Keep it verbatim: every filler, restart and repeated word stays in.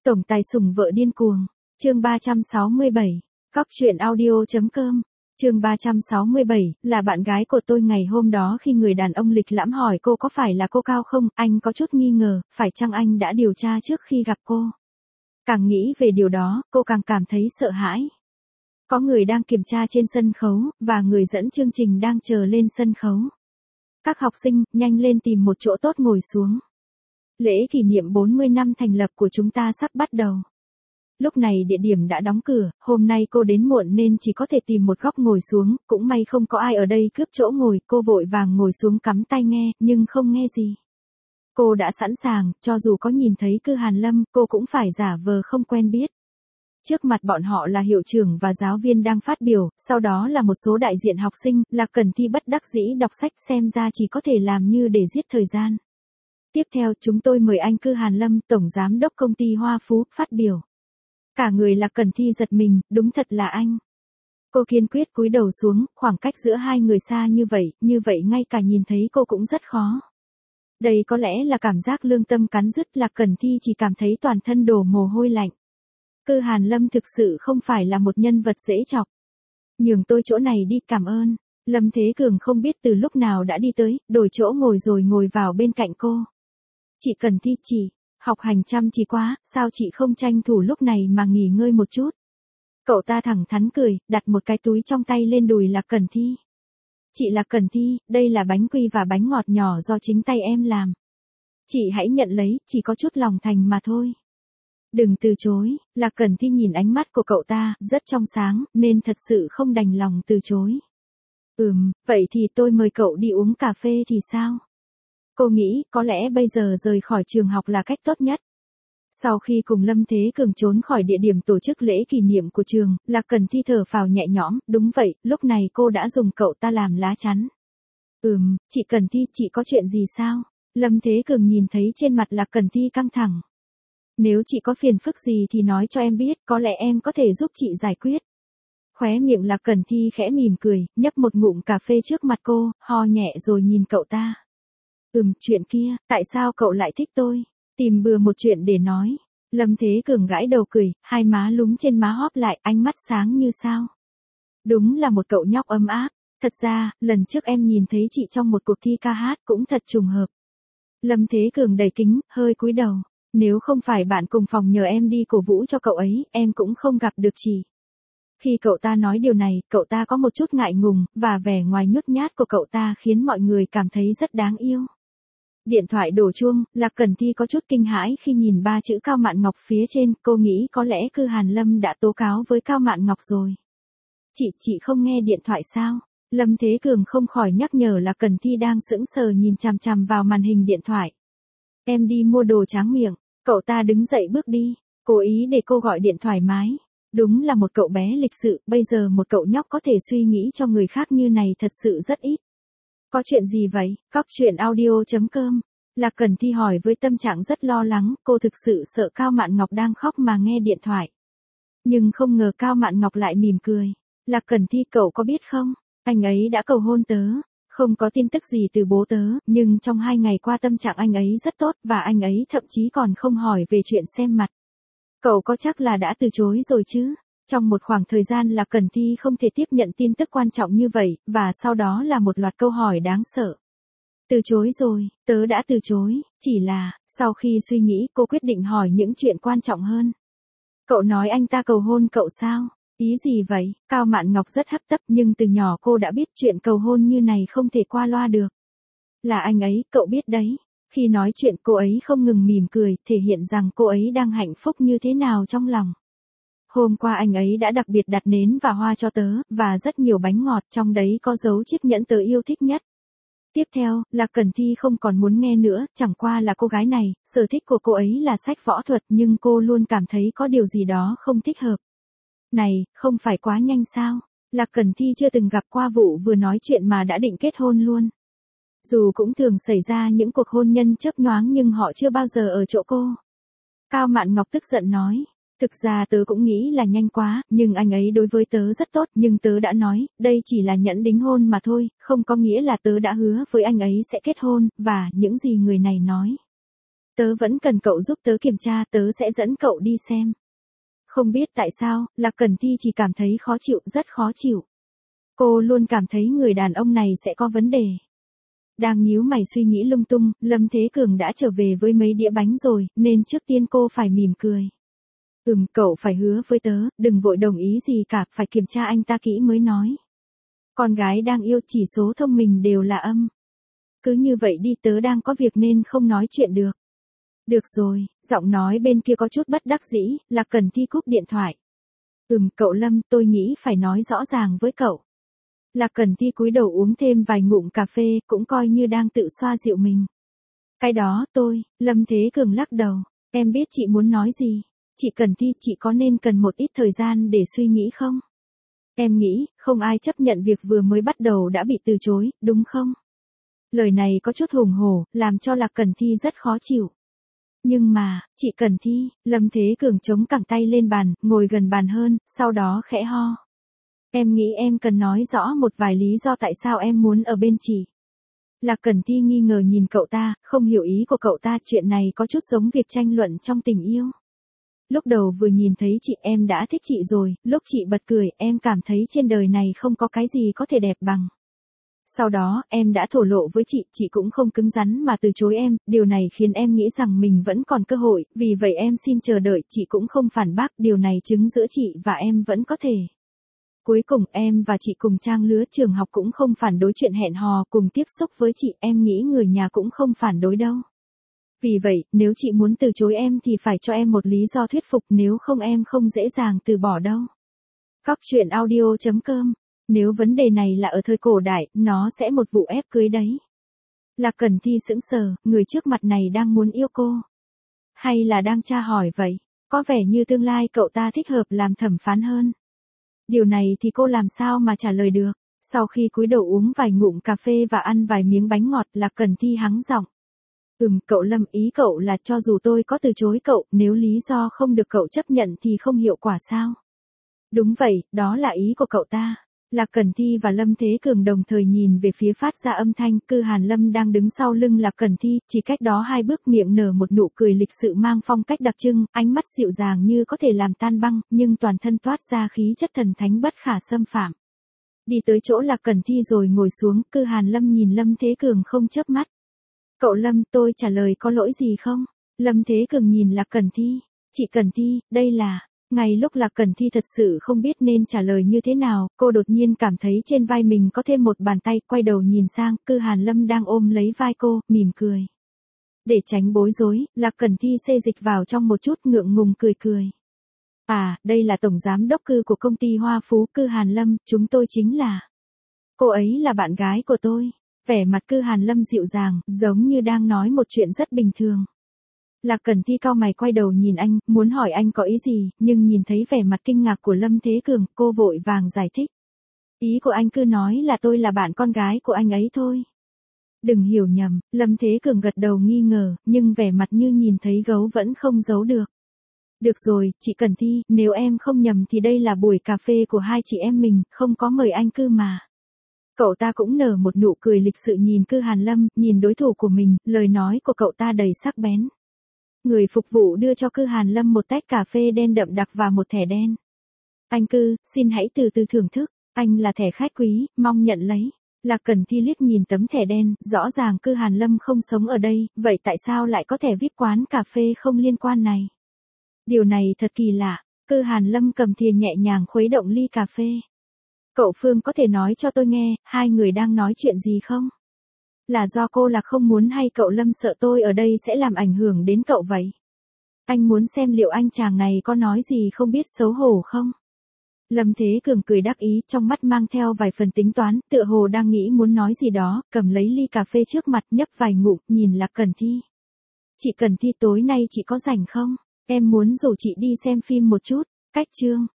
Tổng tài sủng vợ điên cuồng. Chương ba trăm sáu mươi bảy. Cóc truyện audio.com. Chương ba trăm sáu mươi bảy, là bạn gái của tôi ngày hôm đó khi người đàn ông lịch lãm hỏi cô có phải là cô Cao không, anh có chút nghi ngờ, phải chăng anh đã điều tra trước khi gặp cô. Càng nghĩ về điều đó, cô càng cảm thấy sợ hãi. Có người đang kiểm tra trên sân khấu, và người dẫn chương trình đang chờ lên sân khấu. Các học sinh, nhanh lên tìm một chỗ tốt ngồi xuống. Lễ kỷ niệm bốn mươi năm thành lập của chúng ta sắp bắt đầu. Lúc này địa điểm đã đóng cửa, hôm nay cô đến muộn nên chỉ có thể tìm một góc ngồi xuống, cũng may không có ai ở đây cướp chỗ ngồi, cô vội vàng ngồi xuống cắm tai nghe, nhưng không nghe gì. Cô đã sẵn sàng, cho dù có nhìn thấy Cư Hàn Lâm, cô cũng phải giả vờ không quen biết. Trước mặt bọn họ là hiệu trưởng và giáo viên đang phát biểu, sau đó là một số đại diện học sinh, Lạc Cẩn Thi bất đắc dĩ đọc sách, xem ra chỉ có thể làm như để giết thời gian. Tiếp theo, chúng tôi mời anh Cư Hàn Lâm, Tổng Giám đốc công ty Hoa Phú, phát biểu. Cả người Lạc Cẩn Thi giật mình, đúng thật là anh. Cô kiên quyết cúi đầu xuống, khoảng cách giữa hai người xa như vậy, như vậy ngay cả nhìn thấy cô cũng rất khó. Đây có lẽ là cảm giác lương tâm cắn rứt, Lạc Cẩn Thi chỉ cảm thấy toàn thân đổ mồ hôi lạnh. Cư Hàn Lâm thực sự không phải là một nhân vật dễ chọc. Nhường tôi chỗ này đi, cảm ơn. Lâm Thế Cường không biết từ lúc nào đã đi tới, đổi chỗ ngồi rồi ngồi vào bên cạnh cô. Chị Cẩn Thi, chị, học hành chăm chỉ quá, sao chị không tranh thủ lúc này mà nghỉ ngơi một chút. Cậu ta thẳng thắn cười, đặt một cái túi trong tay lên đùi Lạc Cẩn Thi. Chị Lạc Cẩn Thi, đây là bánh quy và bánh ngọt nhỏ do chính tay em làm. Chị hãy nhận lấy, chỉ có chút lòng thành mà thôi. Đừng từ chối, Lạc Cẩn Thi nhìn ánh mắt của cậu ta, rất trong sáng, nên thật sự không đành lòng từ chối. Ừm, vậy thì tôi mời cậu đi uống cà phê thì sao? Cô nghĩ, có lẽ bây giờ rời khỏi trường học là cách tốt nhất. Sau khi cùng Lâm Thế Cường trốn khỏi địa điểm tổ chức lễ kỷ niệm của trường, Lạc Cẩn Thi thở phào nhẹ nhõm, đúng vậy, lúc này cô đã dùng cậu ta làm lá chắn. Ừm, chị Cẩn Thi, chị có chuyện gì sao? Lâm Thế Cường nhìn thấy trên mặt Lạc Cẩn Thi căng thẳng. Nếu chị có phiền phức gì thì nói cho em biết, có lẽ em có thể giúp chị giải quyết. Khóe miệng Lạc Cẩn Thi khẽ mỉm cười, nhấp một ngụm cà phê trước mặt cô, ho nhẹ rồi nhìn cậu ta. Ừm, chuyện kia, tại sao cậu lại thích tôi? Tìm bừa một chuyện để nói. Lâm Thế Cường gãi đầu cười, hai má lúm trên má hóp lại, ánh mắt sáng như sao. Đúng là một cậu nhóc ấm áp. Thật ra, lần trước em nhìn thấy chị trong một cuộc thi ca hát cũng thật trùng hợp. Lâm Thế Cường đầy kính, hơi cúi đầu. Nếu không phải bạn cùng phòng nhờ em đi cổ vũ cho cậu ấy, em cũng không gặp được chị. Khi cậu ta nói điều này, cậu ta có một chút ngại ngùng, và vẻ ngoài nhút nhát của cậu ta khiến mọi người cảm thấy rất đáng yêu. Điện thoại đổ chuông, Lạc Cẩn Thi có chút kinh hãi khi nhìn ba chữ Cao Mạn Ngọc phía trên, cô nghĩ có lẽ Cư Hàn Lâm đã tố cáo với Cao Mạn Ngọc rồi. Chị, chị không nghe điện thoại sao? Lâm Thế Cường không khỏi nhắc nhở Lạc Cẩn Thi đang sững sờ nhìn chằm chằm vào màn hình điện thoại. Em đi mua đồ tráng miệng, cậu ta đứng dậy bước đi, cố ý để cô gọi điện thoải mái. Đúng là một cậu bé lịch sự, bây giờ một cậu nhóc có thể suy nghĩ cho người khác như này thật sự rất ít. Có chuyện gì vậy? Cóc truyện audio.com. Lạc Cẩn Thi hỏi với tâm trạng rất lo lắng, cô thực sự sợ Cao Mạn Ngọc đang khóc mà nghe điện thoại. Nhưng không ngờ Cao Mạn Ngọc lại mỉm cười. Lạc Cẩn Thi, cậu có biết không? Anh ấy đã cầu hôn tớ. Không có tin tức gì từ bố tớ, nhưng trong hai ngày qua tâm trạng anh ấy rất tốt, và anh ấy thậm chí còn không hỏi về chuyện xem mặt. Cậu có chắc là đã từ chối rồi chứ? Trong một khoảng thời gian Lạc Cẩn Thi không thể tiếp nhận tin tức quan trọng như vậy, và sau đó là một loạt câu hỏi đáng sợ. Từ chối rồi, tớ đã từ chối, chỉ là, sau khi suy nghĩ cô quyết định hỏi những chuyện quan trọng hơn. Cậu nói anh ta cầu hôn cậu sao? Ý gì vậy? Cao Mạn Ngọc rất hấp tấp, nhưng từ nhỏ cô đã biết chuyện cầu hôn như này không thể qua loa được. Là anh ấy, cậu biết đấy. Khi nói chuyện cô ấy không ngừng mỉm cười, thể hiện rằng cô ấy đang hạnh phúc như thế nào trong lòng. Hôm qua anh ấy đã đặc biệt đặt nến và hoa cho tớ, và rất nhiều bánh ngọt, trong đấy có dấu chiếc nhẫn tớ yêu thích nhất. Tiếp theo, Lạc Cẩn Thi không còn muốn nghe nữa, chẳng qua là cô gái này, sở thích của cô ấy là sách võ thuật, nhưng cô luôn cảm thấy có điều gì đó không thích hợp. Này, không phải quá nhanh sao? Lạc Cẩn Thi chưa từng gặp qua vụ vừa nói chuyện mà đã định kết hôn luôn. Dù cũng thường xảy ra những cuộc hôn nhân chớp nhoáng nhưng họ chưa bao giờ ở chỗ cô. Cao Mạn Ngọc tức giận nói. Thực ra tớ cũng nghĩ là nhanh quá, nhưng anh ấy đối với tớ rất tốt, nhưng tớ đã nói, đây chỉ là nhẫn đính hôn mà thôi, không có nghĩa là tớ đã hứa với anh ấy sẽ kết hôn, và những gì người này nói. Tớ vẫn cần cậu giúp tớ kiểm tra, tớ sẽ dẫn cậu đi xem. Không biết tại sao, Lạc Cẩn Thi chỉ cảm thấy khó chịu, rất khó chịu. Cô luôn cảm thấy người đàn ông này sẽ có vấn đề. Đang nhíu mày suy nghĩ lung tung, Lâm Thế Cường đã trở về với mấy đĩa bánh rồi, nên trước tiên cô phải mỉm cười. Ừm, cậu phải hứa với tớ, đừng vội đồng ý gì cả, phải kiểm tra anh ta kỹ mới nói. Con gái đang yêu chỉ số thông minh đều là âm. Cứ như vậy đi, tớ đang có việc nên không nói chuyện được. Được rồi, giọng nói bên kia có chút bất đắc dĩ, Lạc Cẩn Thi cúp điện thoại. Ừm, cậu Lâm, tôi nghĩ phải nói rõ ràng với cậu. Lạc Cẩn Thi cúi đầu uống thêm vài ngụm cà phê, cũng coi như đang tự xoa dịu mình. Cái đó tôi, Lâm Thế Cường lắc đầu, em biết chị muốn nói gì. Chị Cẩn Thi, chị có nên cần một ít thời gian để suy nghĩ không? Em nghĩ, không ai chấp nhận việc vừa mới bắt đầu đã bị từ chối, đúng không? Lời này có chút hùng hổ, làm cho Lạc Cẩn Thi rất khó chịu. Nhưng mà, chị Cẩn Thi, Lâm Thế Cường chống cẳng tay lên bàn, ngồi gần bàn hơn, sau đó khẽ ho. Em nghĩ em cần nói rõ một vài lý do tại sao em muốn ở bên chị. Lạc Cẩn Thi nghi ngờ nhìn cậu ta, không hiểu ý của cậu ta, chuyện này có chút giống việc tranh luận trong tình yêu. Lúc đầu vừa nhìn thấy chị em đã thích chị rồi, lúc chị bật cười em cảm thấy trên đời này không có cái gì có thể đẹp bằng. Sau đó, em đã thổ lộ với chị, chị cũng không cứng rắn mà từ chối em, điều này khiến em nghĩ rằng mình vẫn còn cơ hội, vì vậy em xin chờ đợi, chị cũng không phản bác, điều này chứng giữa chị và em vẫn có thể. Cuối cùng em và chị cùng trang lứa, trường học cũng không phản đối chuyện hẹn hò, cùng tiếp xúc với chị, em nghĩ người nhà cũng không phản đối đâu. Vì vậy, nếu chị muốn từ chối em thì phải cho em một lý do thuyết phục, nếu không em không dễ dàng từ bỏ đâu. Cóc truyện audio chấm com. Nếu vấn đề này là ở thời cổ đại, nó sẽ một vụ ép cưới đấy. Lạc Cẩn Thi sững sờ, người trước mặt này đang muốn yêu cô. Hay là đang tra hỏi vậy? Có vẻ như tương lai cậu ta thích hợp làm thẩm phán hơn. Điều này thì cô làm sao mà trả lời được? Sau khi cúi đầu uống vài ngụm cà phê và ăn vài miếng bánh ngọt, Lạc Cẩn Thi hắng giọng. Ừm, cậu Lâm, ý cậu là cho dù tôi có từ chối cậu, nếu lý do không được cậu chấp nhận thì không hiệu quả sao? Đúng vậy, đó là ý của cậu ta. Lạc Cẩn Thi và Lâm Thế Cường đồng thời nhìn về phía phát ra âm thanh, Cư Hàn Lâm đang đứng sau lưng Lạc Cẩn Thi, chỉ cách đó hai bước, miệng nở một nụ cười lịch sự mang phong cách đặc trưng, ánh mắt dịu dàng như có thể làm tan băng, nhưng toàn thân toát ra khí chất thần thánh bất khả xâm phạm. Đi tới chỗ Lạc Cẩn Thi rồi ngồi xuống, Cư Hàn Lâm nhìn Lâm Thế Cường không chớp mắt. Cậu Lâm, tôi trả lời có lỗi gì không? Lâm Thế Cường nhìn Lạc Cẩn Thi. Chị Cẩn Thi, đây là... Ngay lúc Lạc Cẩn Thi thật sự không biết nên trả lời như thế nào, cô đột nhiên cảm thấy trên vai mình có thêm một bàn tay, quay đầu nhìn sang, Cư Hàn Lâm đang ôm lấy vai cô, mỉm cười. Để tránh bối rối, Lạc Cẩn Thi xê dịch vào trong một chút, ngượng ngùng cười cười. À, đây là tổng giám đốc Cư của công ty Hoa Phú, Cư Hàn Lâm, chúng tôi chính là... Cô ấy là bạn gái của tôi. Vẻ mặt Cư Hàn Lâm dịu dàng, giống như đang nói một chuyện rất bình thường. Lạc Cẩn Thi cau mày quay đầu nhìn anh, muốn hỏi anh có ý gì, nhưng nhìn thấy vẻ mặt kinh ngạc của Lâm Thế Cường, cô vội vàng giải thích. Ý của anh cứ nói là tôi là bạn con gái của anh ấy thôi. Đừng hiểu nhầm, Lâm Thế Cường gật đầu nghi ngờ, nhưng vẻ mặt như nhìn thấy gấu vẫn không giấu được. Được rồi, chị Cẩn Thi, nếu em không nhầm thì đây là buổi cà phê của hai chị em mình, không có mời anh Cư mà. Cậu ta cũng nở một nụ cười lịch sự nhìn Cư Hàn Lâm, nhìn đối thủ của mình, lời nói của cậu ta đầy sắc bén. Người phục vụ đưa cho Cư Hàn Lâm một tách cà phê đen đậm đặc và một thẻ đen. Anh Cư, xin hãy từ từ thưởng thức, anh là thẻ khách quý, mong nhận lấy. Lạc Cẩn Thi liếc nhìn tấm thẻ đen, rõ ràng Cư Hàn Lâm không sống ở đây, vậy tại sao lại có thẻ vê i pê quán cà phê không liên quan này? Điều này thật kỳ lạ, Cư Hàn Lâm cầm thìa nhẹ nhàng khuấy động ly cà phê. Cậu Phương có thể nói cho tôi nghe, hai người đang nói chuyện gì không? Là do cô là không muốn hay cậu Lâm sợ tôi ở đây sẽ làm ảnh hưởng đến cậu vậy? Anh muốn xem liệu anh chàng này có nói gì không biết xấu hổ không? Lâm Thế Cường cười đắc ý, trong mắt mang theo vài phần tính toán, tựa hồ đang nghĩ muốn nói gì đó, cầm lấy ly cà phê trước mặt, nhấp vài ngụm, nhìn Lạc Cẩn Thi. Chị Cẩn Thi, tối nay chị có rảnh không? Em muốn rủ chị đi xem phim một chút. Cách chương